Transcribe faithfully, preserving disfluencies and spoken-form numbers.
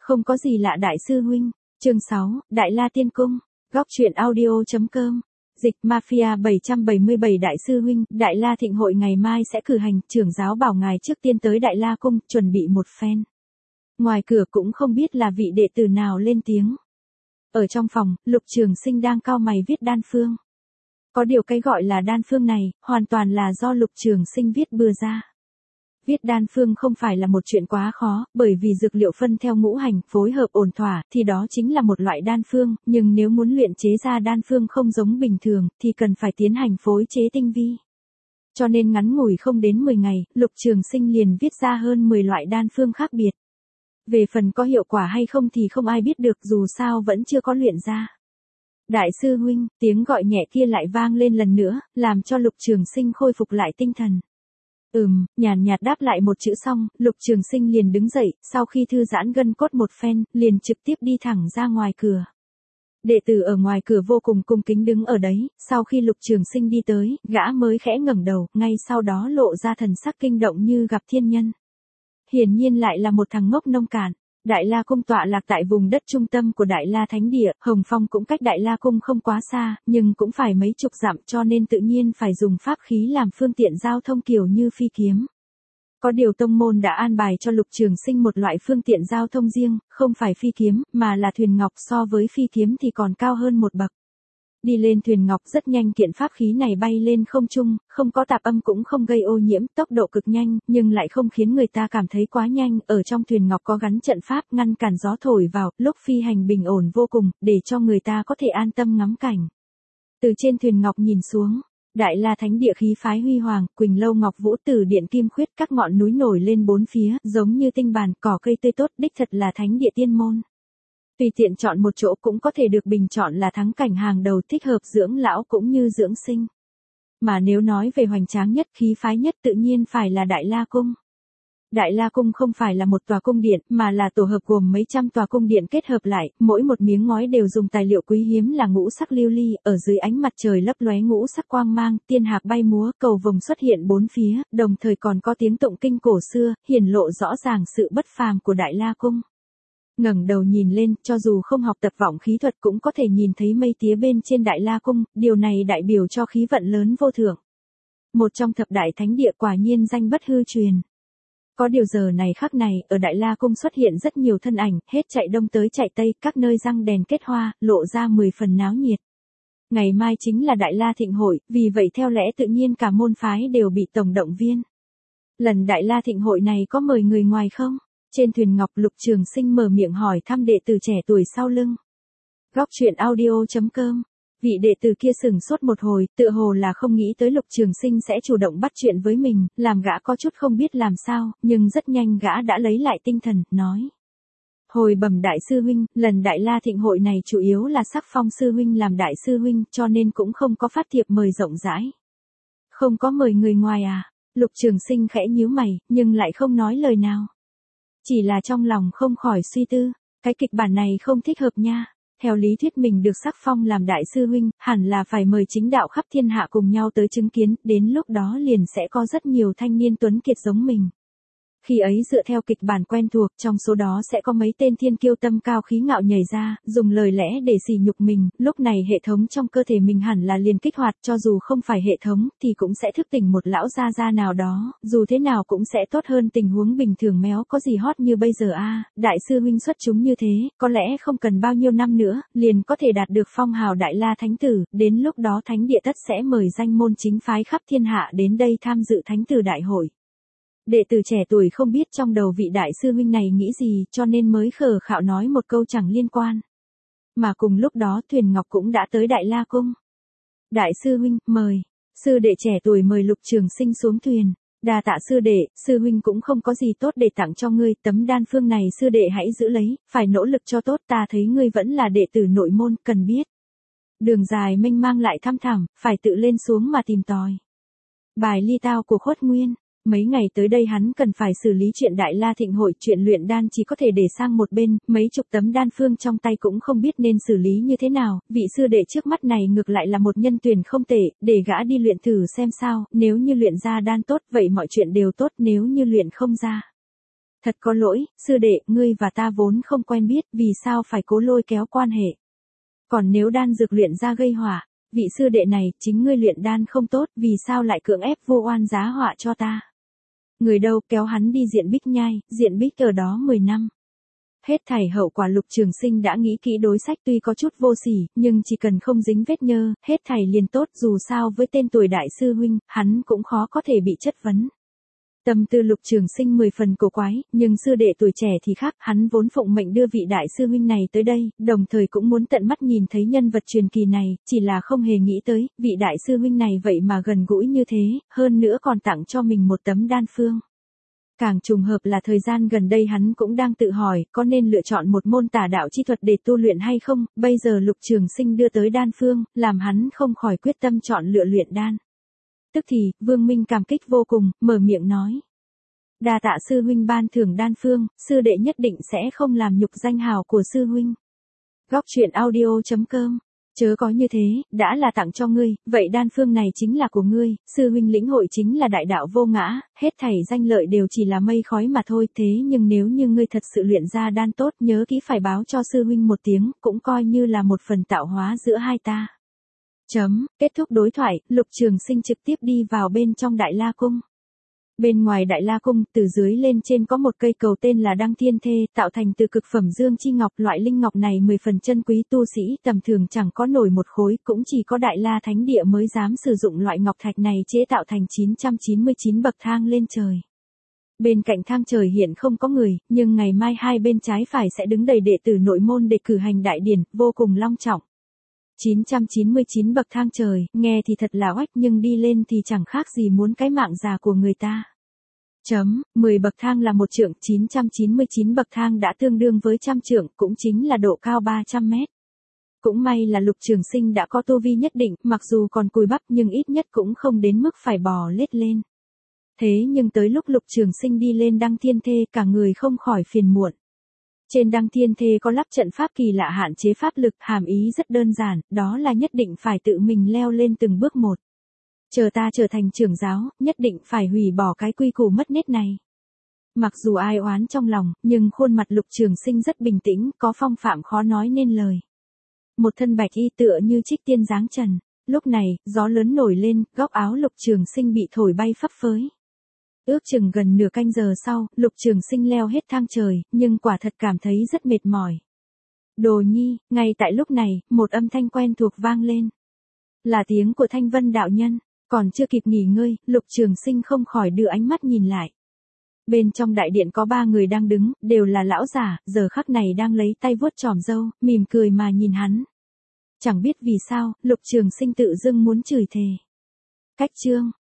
Không có gì lạ đại sư huynh. Chương sáu, Đại La Tiên Cung. Góc truyện audio.com. Dịch Mafia bảy trăm bảy mươi bảy Đại sư huynh, Đại La Thịnh hội ngày mai sẽ cử hành, trưởng giáo bảo ngài trước tiên tới Đại La Cung, chuẩn bị một phen. Ngoài cửa cũng không biết là vị đệ tử nào lên tiếng. Ở trong phòng, Lục Trường Sinh đang cau mày viết đan phương. Có điều cái gọi là đan phương này, hoàn toàn là do Lục Trường Sinh viết bừa ra. Viết đan phương không phải là một chuyện quá khó, bởi vì dược liệu phân theo ngũ hành, phối hợp ổn thỏa, thì đó chính là một loại đan phương, nhưng nếu muốn luyện chế ra đan phương không giống bình thường, thì cần phải tiến hành phối chế tinh vi. Cho nên ngắn ngủi không đến mười ngày, Lục Trường Sinh liền viết ra hơn mười loại đan phương khác biệt. Về phần có hiệu quả hay không thì không ai biết được, dù sao vẫn chưa có luyện ra. Đại sư huynh, tiếng gọi nhẹ kia lại vang lên lần nữa, làm cho Lục Trường Sinh khôi phục lại tinh thần. Ừm, nhàn nhạt đáp lại một chữ xong, Lục Trường Sinh liền đứng dậy, sau khi thư giãn gân cốt một phen, liền trực tiếp đi thẳng ra ngoài cửa. Đệ tử ở ngoài cửa vô cùng cung kính đứng ở đấy, sau khi Lục Trường Sinh đi tới, gã mới khẽ ngẩng đầu, ngay sau đó lộ ra thần sắc kinh động như gặp thiên nhân. Hiển nhiên lại là một thằng ngốc nông cạn. Đại La Cung tọa lạc tại vùng đất trung tâm của Đại La Thánh Địa, Hồng Phong cũng cách Đại La Cung không quá xa, nhưng cũng phải mấy chục dặm, cho nên tự nhiên phải dùng pháp khí làm phương tiện giao thông kiểu như phi kiếm. Có điều tông môn đã an bài cho Lục Trường Sinh một loại phương tiện giao thông riêng, không phải phi kiếm, mà là thuyền ngọc, so với phi kiếm thì còn cao hơn một bậc. Đi lên thuyền ngọc rất nhanh, kiện pháp khí này bay lên không trung, không có tạp âm cũng không gây ô nhiễm, tốc độ cực nhanh, nhưng lại không khiến người ta cảm thấy quá nhanh. Ở trong thuyền ngọc có gắn trận pháp ngăn cản gió thổi vào, lúc phi hành bình ổn vô cùng, để cho người ta có thể an tâm ngắm cảnh. Từ trên thuyền ngọc nhìn xuống, Đại La Thánh Địa khí phái huy hoàng, Quỳnh Lâu Ngọc Vũ, Tử Điện Kim Khuyết, các ngọn núi nổi lên bốn phía, giống như tinh bàn, cỏ cây tươi tốt, đích thật là Thánh Địa tiên môn. Tùy tiện chọn một chỗ cũng có thể được bình chọn là thắng cảnh hàng đầu, thích hợp dưỡng lão cũng như dưỡng sinh. Mà nếu nói về hoành tráng nhất, khí phái nhất tự nhiên phải là Đại La Cung. Đại La Cung không phải là một tòa cung điện, mà là tổ hợp gồm mấy trăm tòa cung điện kết hợp lại, mỗi một miếng ngói đều dùng tài liệu quý hiếm là ngũ sắc lưu ly, ở dưới ánh mặt trời lấp lóe ngũ sắc quang mang, tiên hạc bay múa, cầu vồng xuất hiện bốn phía, đồng thời còn có tiếng tụng kinh cổ xưa, hiển lộ rõ ràng sự bất phàm của Đại La Cung. Ngẩng đầu nhìn lên, cho dù không học tập vọng khí thuật cũng có thể nhìn thấy mây tía bên trên Đại La Cung, điều này đại biểu cho khí vận lớn vô thượng. Một trong thập đại thánh địa, quả nhiên danh bất hư truyền. Có điều giờ này khắc này, ở Đại La Cung xuất hiện rất nhiều thân ảnh, hết chạy đông tới chạy tây, các nơi răng đèn kết hoa, lộ ra mười phần náo nhiệt. Ngày mai chính là Đại La Thịnh hội, vì vậy theo lẽ tự nhiên cả môn phái đều bị tổng động viên. Lần Đại La Thịnh hội này có mời người ngoài không? Trên thuyền ngọc, Lục Trường Sinh mở miệng hỏi thăm đệ tử trẻ tuổi sau lưng. Góc truyện audio.com. Vị đệ tử kia sửng sốt một hồi, tựa hồ là không nghĩ tới Lục Trường Sinh sẽ chủ động bắt chuyện với mình, làm gã có chút không biết làm sao, nhưng rất nhanh gã đã lấy lại tinh thần, nói. Hồi bẩm đại sư huynh, lần Đại La Thịnh hội này chủ yếu là Sắc Phong sư huynh làm đại sư huynh, cho nên cũng không có phát thiệp mời rộng rãi. Không có mời người ngoài à? Lục Trường Sinh khẽ nhíu mày, nhưng lại không nói lời nào. Chỉ là trong lòng không khỏi suy tư, cái kịch bản này không thích hợp nha. Theo lý thuyết mình được Sắc Phong làm đại sư huynh, hẳn là phải mời chính đạo khắp thiên hạ cùng nhau tới chứng kiến, đến lúc đó liền sẽ có rất nhiều thanh niên tuấn kiệt giống mình. Khi ấy dựa theo kịch bản quen thuộc, trong số đó sẽ có mấy tên thiên kiêu tâm cao khí ngạo nhảy ra, dùng lời lẽ để sỉ nhục mình, lúc này hệ thống trong cơ thể mình hẳn là liền kích hoạt, cho dù không phải hệ thống, thì cũng sẽ thức tỉnh một lão gia gia nào đó, dù thế nào cũng sẽ tốt hơn tình huống bình thường méo có gì hot như bây giờ a. Đại sư huynh xuất chúng như thế, có lẽ không cần bao nhiêu năm nữa, liền có thể đạt được phong hào Đại La Thánh Tử, đến lúc đó Thánh Địa tất sẽ mời danh môn chính phái khắp thiên hạ đến đây tham dự Thánh Tử Đại hội. Đệ tử trẻ tuổi không biết trong đầu vị đại sư huynh này nghĩ gì, cho nên mới khờ khạo nói một câu chẳng liên quan. Mà cùng lúc đó thuyền ngọc cũng đã tới Đại La Cung. Đại sư huynh, mời. Sư đệ trẻ tuổi mời Lục Trường Sinh xuống thuyền. Đa tạ sư đệ, sư huynh cũng không có gì tốt để tặng cho ngươi, tấm đan phương này sư đệ hãy giữ lấy, phải nỗ lực cho tốt, ta thấy ngươi vẫn là đệ tử nội môn, cần biết. Đường dài mênh mang lại thăm thẳm, phải tự lên xuống mà tìm tòi. Bài ly tao của Khuất Nguyên. Mấy ngày tới đây hắn cần phải xử lý chuyện Đại La Thịnh hội, chuyện luyện đan chỉ có thể để sang một bên, mấy chục tấm đan phương trong tay cũng không biết nên xử lý như thế nào, vị sư đệ trước mắt này ngược lại là một nhân tuyển không tệ, để gã đi luyện thử xem sao, nếu như luyện ra đan tốt, vậy mọi chuyện đều tốt, nếu như luyện không ra. Thật có lỗi, sư đệ, ngươi và ta vốn không quen biết, vì sao phải cố lôi kéo quan hệ. Còn nếu đan dược luyện ra gây họa, vị sư đệ này, chính ngươi luyện đan không tốt, vì sao lại cưỡng ép vô oan giá họa cho ta. Người đâu, kéo hắn đi Diện Bích nhai, Diện Bích ở đó mười năm. Hết thảy hậu quả Lục Trường Sinh đã nghĩ kỹ, đối sách tuy có chút vô sỉ, nhưng chỉ cần không dính vết nhơ, hết thảy liền tốt, dù sao với tên tuổi đại sư huynh, hắn cũng khó có thể bị chất vấn. Tâm tư Lục Trường Sinh mười phần cổ quái, nhưng sư đệ tuổi trẻ thì khác, hắn vốn phụng mệnh đưa vị đại sư huynh này tới đây, đồng thời cũng muốn tận mắt nhìn thấy nhân vật truyền kỳ này, chỉ là không hề nghĩ tới, vị đại sư huynh này vậy mà gần gũi như thế, hơn nữa còn tặng cho mình một tấm đan phương. Càng trùng hợp là thời gian gần đây hắn cũng đang tự hỏi, có nên lựa chọn một môn tà đạo chi thuật để tu luyện hay không, bây giờ Lục Trường Sinh đưa tới đan phương, làm hắn không khỏi quyết tâm chọn lựa luyện đan. Tức thì, Vương Minh cảm kích vô cùng, mở miệng nói. Đa tạ sư huynh ban thưởng đan phương, sư đệ nhất định sẽ không làm nhục danh hào của sư huynh. Góc truyện audio chấm com. Chớ có như thế, đã là tặng cho ngươi, vậy đan phương này chính là của ngươi, sư huynh lĩnh hội chính là đại đạo vô ngã, hết thảy danh lợi đều chỉ là mây khói mà thôi, thế nhưng nếu như ngươi thật sự luyện ra đan tốt, nhớ kỹ phải báo cho sư huynh một tiếng, cũng coi như là một phần tạo hóa giữa hai ta. Chấm, kết thúc đối thoại, Lục Trường Sinh trực tiếp đi vào bên trong Đại La Cung. Bên ngoài Đại La Cung, từ dưới lên trên có một cây cầu tên là Đăng Thiên Thê, tạo thành từ cực phẩm dương chi ngọc, loại linh ngọc này mười phần chân quý, tu sĩ tầm thường chẳng có nổi một khối, cũng chỉ có Đại La Thánh Địa mới dám sử dụng loại ngọc thạch này chế tạo thành chín trăm chín mươi chín bậc thang lên trời. Bên cạnh thang trời hiện không có người, nhưng ngày mai hai bên trái phải sẽ đứng đầy đệ tử nội môn để cử hành đại điển, vô cùng long trọng. chín trăm chín mươi chín bậc thang trời, nghe thì thật là oách nhưng đi lên thì chẳng khác gì muốn cái mạng già của người ta. Chấm, mười bậc thang là một trượng, chín trăm chín mươi chín bậc thang đã tương đương với trăm trượng, cũng chính là độ cao ba trăm mét. Cũng may là Lục Trường Sinh đã có tu vi nhất định, mặc dù còn cùi bắp nhưng ít nhất cũng không đến mức phải bò lết lên. Thế nhưng tới lúc Lục Trường Sinh đi lên Đăng Thiên Thê, cả người không khỏi phiền muộn. Trên Đăng Thiên Thê có lắp trận pháp kỳ lạ hạn chế pháp lực, hàm ý rất đơn giản, đó là nhất định phải tự mình leo lên từng bước một. Chờ ta trở thành trưởng giáo, nhất định phải hủy bỏ cái quy củ mất nết này. Mặc dù ai oán trong lòng, nhưng khuôn mặt Lục Trường Sinh rất bình tĩnh, có phong phạm khó nói nên lời. Một thân bạch y tựa như trích tiên dáng trần. Lúc này, gió lớn nổi lên, góc áo Lục Trường Sinh bị thổi bay phấp phới. Ước chừng gần nửa canh giờ sau, Lục Trường Sinh leo hết thang trời, nhưng quả thật cảm thấy rất mệt mỏi. Đồ Nhi, ngay tại lúc này, một âm thanh quen thuộc vang lên. Là tiếng của Thanh Vân đạo nhân, còn chưa kịp nghỉ ngơi, Lục Trường Sinh không khỏi đưa ánh mắt nhìn lại. Bên trong đại điện có ba người đang đứng, đều là lão giả, giờ khắc này đang lấy tay vuốt chòm râu, mỉm cười mà nhìn hắn. Chẳng biết vì sao, Lục Trường Sinh tự dưng muốn chửi thề. Cách chương